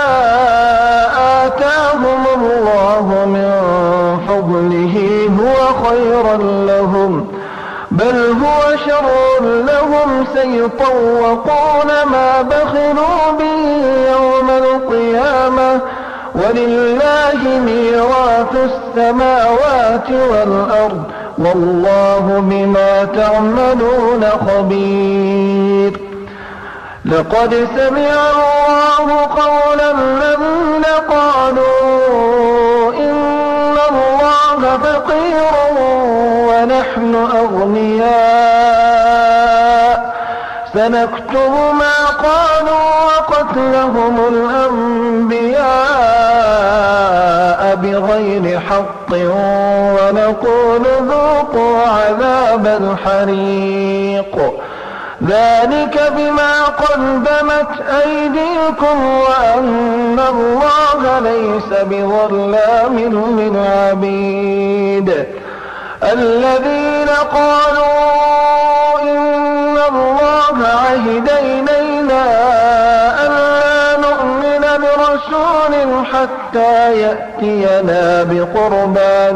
آتاهم الله من فضله هو خيرا لهم بل هو شر لهم سيطوقون ما بخلوا به يوم القيامة ولله ميراث السماوات والأرض والله بما تعملون خبير. لقد سمع الله قول الذين قالوا إن الله فقير ونحن أغنياء سنكتب ما قالوا وقتلهم الأنبياء بغير حق ونقول ذوقوا عذاب الحريق ذلك بما قدمت أيديكم وأن الله ليس بظلام للعبيد الذين قالوا إن الله عهد إلينا ألا نؤمن لرسول حتى يأتينا بقربان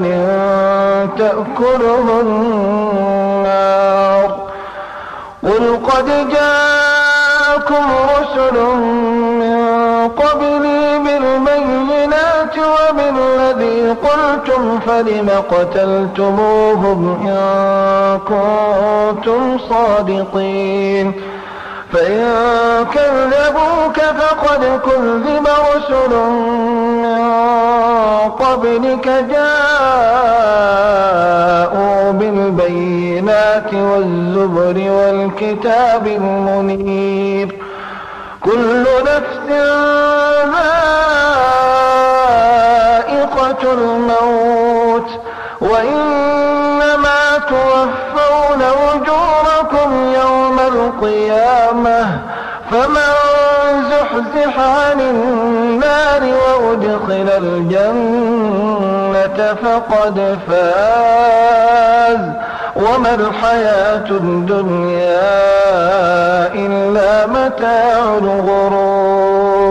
تأكله النار قل قد جاءكم رسل من قبلي بالبينات وبالذي قلتم فلم قتلتموهم إن كنتم صادقين فإن كذبوك فقد كذب رسل من قبلك جاءوا بالبينات والزبر والكتاب المنير كل نفس ذائقة الموت وإنما توفون أجوركم يوم القيامة فمن زحزح عن النار وأدخل الجنة فقد فاز وما الحياة الدنيا إلا متاع الغرور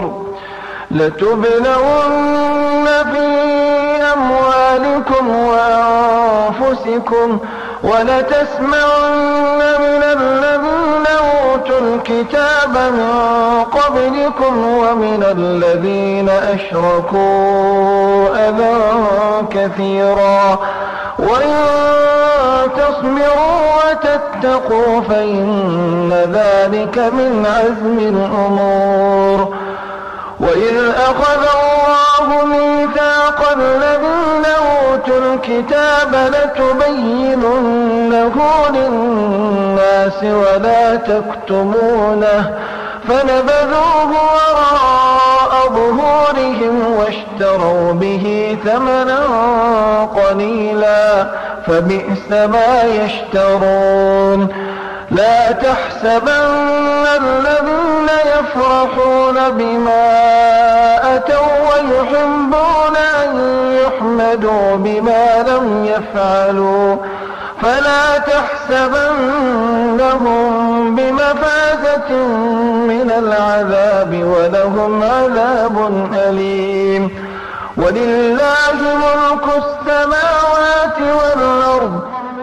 لتبلون في أموالكم وأنفسكم ولتسمعن من الذين أوتوا الكتاب من قبلكم ومن الذين أشركوا أذى كثيرا وإن تصبروا وتتقوا فإن ذلك من عزم الأمور وإذ أخذ الله ميثاق الذين أوتوا الكتاب لتبيننه للناس ولا تكتمونه فنبذوه وراء ظهورهم واشتروا به ثمنا قليلا فبئس ما يشترون لا تحسبن الذين يفرحون بما أتوا ويحبون أن يحمدوا بما لم يفعلوا فلا تحسبنهم بمفازة من العذاب ولهم عذاب أليم ولله ملك السماوات والأرض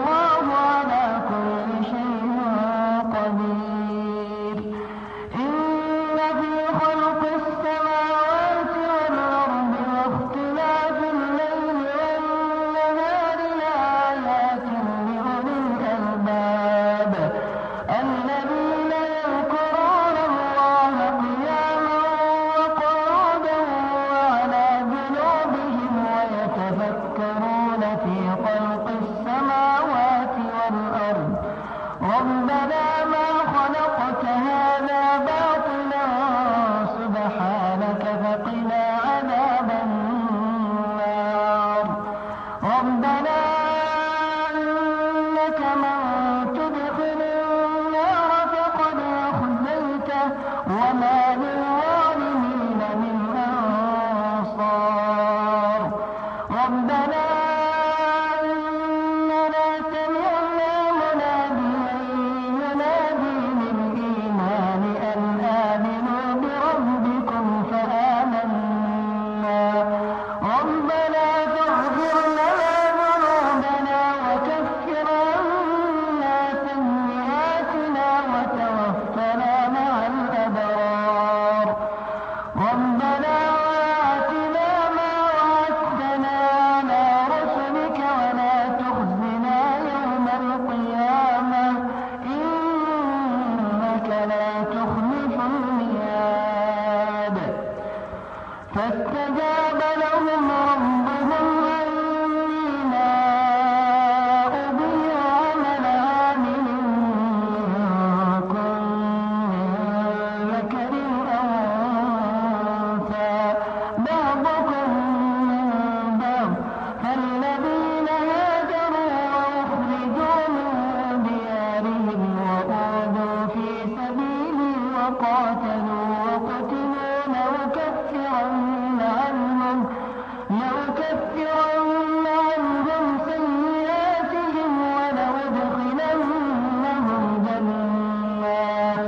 فاستجاب لهم ربهم أني لا أضيع عمل عامل منكم من ذكر أو أنثى بعضكم من قاتلوا وقتلوا لأكفرن عنهم لأكفرن عنهم سيئاتهم ولأدخلنهم جنات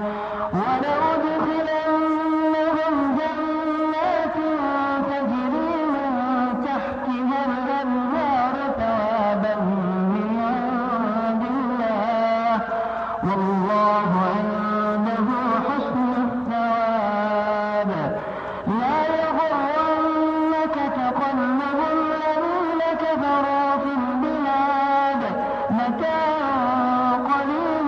ولأدخلنهم جنات تجري من تحتها الأنهار ثوابا من عند الله والله عنده حسن الثواب. لا يغرنك تقلب الذين كفروا في البلاد متاع قليل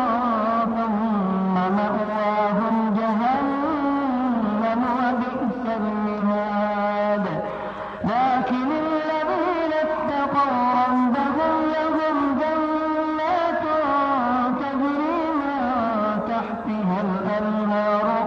ثم مأواهم جهنم وبئس المهاد. لكن الذين اتقوا ربهم لهم جنات تجري من تحتها الأنهار